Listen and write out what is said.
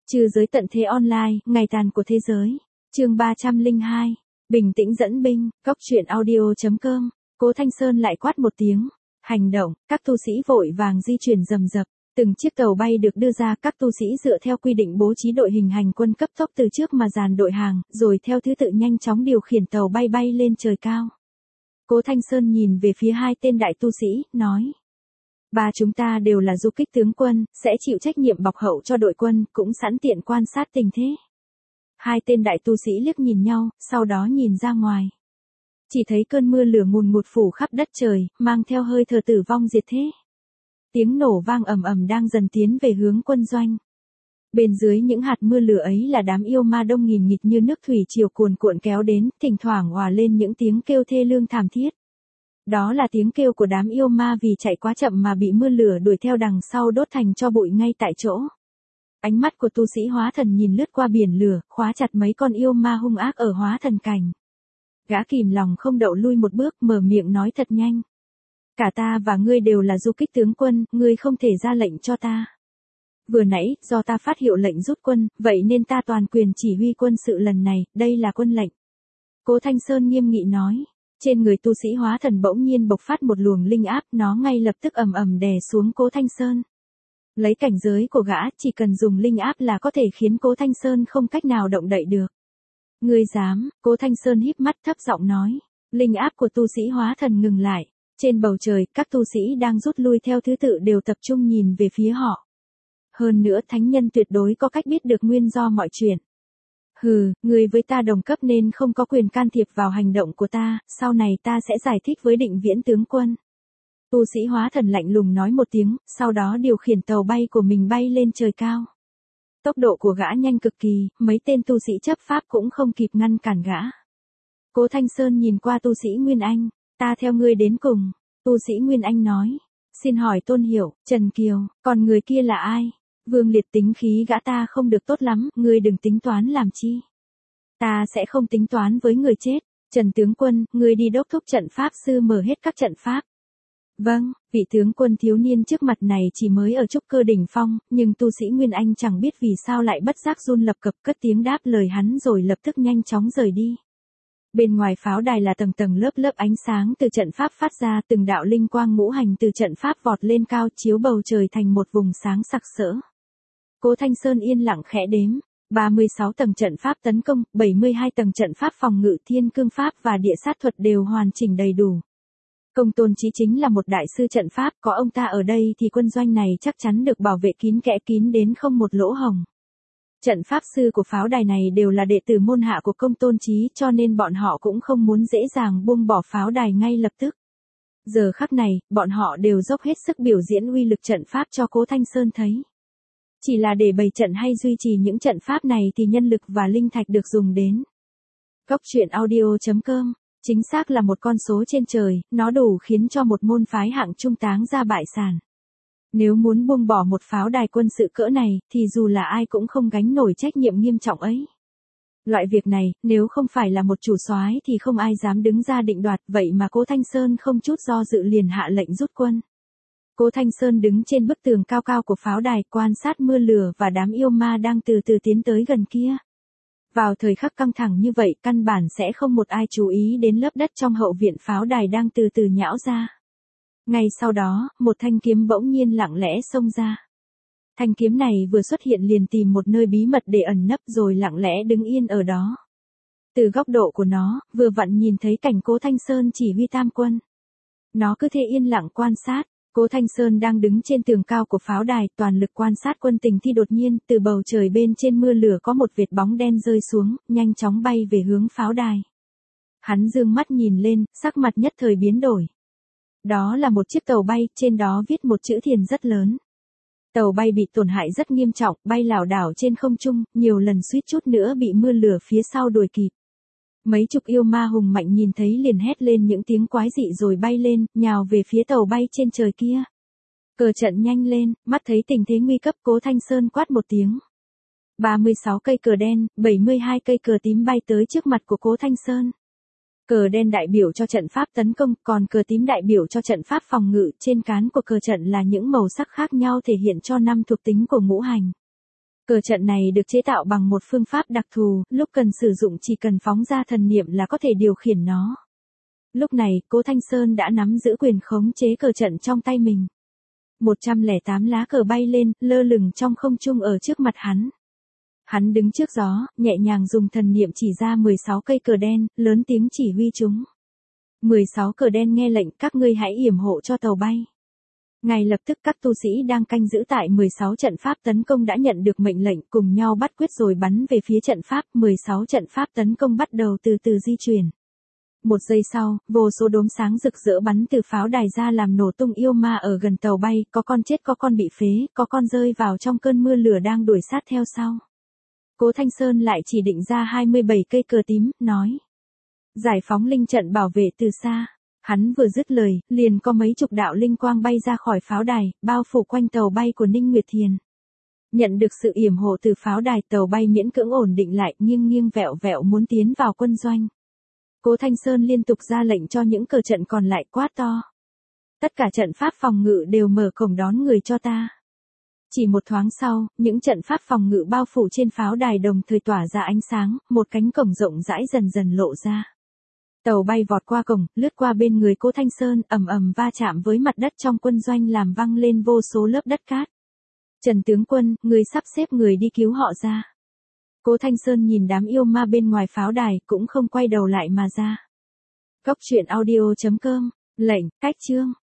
Trừ giới tận thế online, ngày tàn của thế giới. Chương 302. Bình tĩnh dẫn binh, Cóc truyện audio.com. Cố Thanh Sơn lại quát một tiếng. Hành động, các tu sĩ vội vàng di chuyển rầm rập. Từng chiếc tàu bay được đưa ra, các tu sĩ dựa theo quy định bố trí đội hình hành quân cấp tốc từ trước mà dàn đội hàng, rồi theo thứ tự nhanh chóng điều khiển tàu bay bay lên trời cao. Cố Thanh Sơn nhìn về phía hai tên đại tu sĩ, nói. Ba chúng ta đều là du kích tướng quân, sẽ chịu trách nhiệm bọc hậu cho đội quân, cũng sẵn tiện quan sát tình thế. Hai tên đại tu sĩ liếc nhìn nhau, sau đó nhìn ra ngoài. Chỉ thấy cơn mưa lửa ngùn ngụt phủ khắp đất trời, mang theo hơi thở tử vong diệt thế. Tiếng nổ vang ầm ầm đang dần tiến về hướng quân doanh. Bên dưới những hạt mưa lửa ấy là đám yêu ma đông nghìn nghịt như nước thủy triều cuồn cuộn kéo đến, thỉnh thoảng òa lên những tiếng kêu thê lương thảm thiết. Đó là tiếng kêu của đám yêu ma vì chạy quá chậm mà bị mưa lửa đuổi theo đằng sau đốt thành tro bụi ngay tại chỗ. Ánh mắt của tu sĩ hóa thần nhìn lướt qua biển lửa, khóa chặt mấy con yêu ma hung ác ở hóa thần cảnh. Gã kìm lòng không đậu lui một bước, mở miệng nói thật nhanh. Cả ta và ngươi đều là du kích tướng quân, ngươi không thể ra lệnh cho ta. Vừa nãy, do ta phát hiệu lệnh rút quân, vậy nên ta toàn quyền chỉ huy quân sự lần này, đây là quân lệnh. Cố Thanh Sơn nghiêm nghị nói. Trên người tu sĩ hóa thần bỗng nhiên bộc phát một luồng linh áp, nó ngay lập tức ầm ầm đè xuống Cố Thanh Sơn. Lấy cảnh giới của gã, chỉ cần dùng linh áp là có thể khiến Cố Thanh Sơn không cách nào động đậy được. Ngươi dám? Cố Thanh Sơn híp mắt thấp giọng nói. Linh áp của tu sĩ hóa thần ngừng lại. Trên bầu trời, các tu sĩ đang rút lui theo thứ tự đều tập trung nhìn về phía họ. Hơn nữa thánh nhân tuyệt đối có cách biết được nguyên do mọi chuyện. Hừ, người với ta đồng cấp nên không có quyền can thiệp vào hành động của ta, sau này ta sẽ giải thích với Định Viễn tướng quân. Tu sĩ hóa thần lạnh lùng nói một tiếng, sau đó điều khiển tàu bay của mình bay lên trời cao. Tốc độ của gã nhanh cực kỳ, mấy tên tu sĩ chấp pháp cũng không kịp ngăn cản gã. Cố Thanh Sơn nhìn qua tu sĩ Nguyên Anh, ta theo ngươi đến cùng. Tu sĩ Nguyên Anh nói, xin hỏi Tôn Hiểu, Trần Kiều, còn người kia là ai? Vương Liệt tính khí gã ta không được tốt lắm, ngươi đừng tính toán làm chi. Ta sẽ không tính toán với người chết. Trần tướng quân, ngươi đi đốc thúc trận pháp sư mở hết các trận pháp. Vâng, vị tướng quân thiếu niên trước mặt này chỉ mới ở trúc cơ đỉnh phong, nhưng tu sĩ Nguyên Anh chẳng biết vì sao lại bất giác run lập cập cất tiếng đáp lời hắn rồi lập tức nhanh chóng rời đi. Bên ngoài pháo đài là tầng tầng lớp lớp ánh sáng từ trận pháp phát ra, từng đạo linh quang ngũ hành từ trận pháp vọt lên cao chiếu bầu trời thành một vùng sáng sặc sỡ. Cố Thanh Sơn yên lặng khẽ đếm, 36 tầng trận pháp tấn công, 72 tầng trận pháp phòng ngự, thiên cương pháp và địa sát thuật đều hoàn chỉnh đầy đủ. Công Tôn Chí chính là một đại sư trận pháp, có ông ta ở đây thì quân doanh này chắc chắn được bảo vệ kín kẽ kín đến không một lỗ hổng. Trận pháp sư của pháo đài này đều là đệ tử môn hạ của Công Tôn Chí, cho nên bọn họ cũng không muốn dễ dàng buông bỏ pháo đài ngay lập tức. Giờ khắc này, bọn họ đều dốc hết sức biểu diễn uy lực trận pháp cho Cố Thanh Sơn thấy. Chỉ là để bày trận hay duy trì những trận pháp này thì nhân lực và linh thạch được dùng đến. Cóc truyện audio.com, chính xác là một con số trên trời, nó đủ khiến cho một môn phái hạng trung táng ra bại sản. Nếu muốn buông bỏ một pháo đài quân sự cỡ này, thì dù là ai cũng không gánh nổi trách nhiệm nghiêm trọng ấy. Loại việc này, nếu không phải là một chủ soái thì không ai dám đứng ra định đoạt, vậy mà Cố Thanh Sơn không chút do dự liền hạ lệnh rút quân. Cố Thanh Sơn đứng trên bức tường cao cao của pháo đài, quan sát mưa lửa và đám yêu ma đang từ từ tiến tới gần kia. Vào thời khắc căng thẳng như vậy, căn bản sẽ không một ai chú ý đến lớp đất trong hậu viện pháo đài đang từ từ nhão ra. Ngay sau đó, một thanh kiếm bỗng nhiên lặng lẽ xông ra. Thanh kiếm này vừa xuất hiện liền tìm một nơi bí mật để ẩn nấp rồi lặng lẽ đứng yên ở đó. Từ góc độ của nó, vừa vặn nhìn thấy cảnh Cố Thanh Sơn chỉ huy tam quân. Nó cứ thế yên lặng quan sát. Cố Thanh Sơn đang đứng trên tường cao của pháo đài, toàn lực quan sát quân tình thì đột nhiên, từ bầu trời bên trên mưa lửa có một vệt bóng đen rơi xuống, nhanh chóng bay về hướng pháo đài. Hắn dương mắt nhìn lên, sắc mặt nhất thời biến đổi. Đó là một chiếc tàu bay, trên đó viết một chữ Thiền rất lớn. Tàu bay bị tổn hại rất nghiêm trọng, bay lảo đảo trên không trung, nhiều lần suýt chút nữa bị mưa lửa phía sau đuổi kịp. Mấy chục yêu ma hùng mạnh nhìn thấy liền hét lên những tiếng quái dị rồi bay lên, nhào về phía tàu bay trên trời kia. Cờ trận nhanh lên, mắt thấy tình thế nguy cấp, Cố Thanh Sơn quát một tiếng. 36 cây cờ đen, 72 cây cờ tím bay tới trước mặt của Cố Thanh Sơn. Cờ đen đại biểu cho trận pháp tấn công, còn cờ tím đại biểu cho trận pháp phòng ngự, trên cán của cờ trận là những màu sắc khác nhau thể hiện cho 5 thuộc tính của ngũ hành. Cờ trận này được chế tạo bằng một phương pháp đặc thù, lúc cần sử dụng chỉ cần phóng ra thần niệm là có thể điều khiển nó. Lúc này, Cố Thanh Sơn đã nắm giữ quyền khống chế cờ trận trong tay mình. 108 lá cờ bay lên, lơ lửng trong không trung ở trước mặt hắn. Hắn đứng trước gió, nhẹ nhàng dùng thần niệm chỉ ra 16 cây cờ đen, lớn tiếng chỉ huy chúng. 16 cờ đen nghe lệnh, các ngươi hãy yểm hộ cho tàu bay. Ngay lập tức các tu sĩ đang canh giữ tại 16 trận pháp tấn công đã nhận được mệnh lệnh, cùng nhau bắt quyết rồi bắn về phía trận pháp. 16 trận pháp tấn công bắt đầu từ từ di chuyển. Một giây sau, vô số đốm sáng rực rỡ bắn từ pháo đài ra làm nổ tung yêu ma ở gần tàu bay, có con chết, có con bị phế, có con rơi vào trong cơn mưa lửa đang đuổi sát theo sau. Cố Thanh Sơn lại chỉ định ra 27 cây cờ tím, nói: giải phóng linh trận bảo vệ từ xa. Hắn vừa dứt lời, liền có mấy chục đạo linh quang bay ra khỏi pháo đài, bao phủ quanh tàu bay của Ninh Nguyệt Thiền. Nhận được sự yểm hộ từ pháo đài, tàu bay miễn cưỡng ổn định lại, nghiêng nghiêng vẹo vẹo muốn tiến vào quân doanh. Cố Thanh Sơn liên tục ra lệnh cho những cờ trận còn lại, quát to: tất cả trận pháp phòng ngự đều mở cổng đón người cho ta. Chỉ một thoáng sau, những trận pháp phòng ngự bao phủ trên pháo đài đồng thời tỏa ra ánh sáng, một cánh cổng rộng rãi dần dần lộ ra. Tàu bay vọt qua cổng, lướt qua bên người Cố Thanh Sơn, ầm ầm va chạm với mặt đất trong quân doanh làm văng lên vô số lớp đất cát. Trần tướng quân, người sắp xếp người đi cứu họ ra. Cố Thanh Sơn nhìn đám yêu ma bên ngoài pháo đài, cũng không quay đầu lại mà ra. Cốc truyện audio.com, lệnh, cách chương.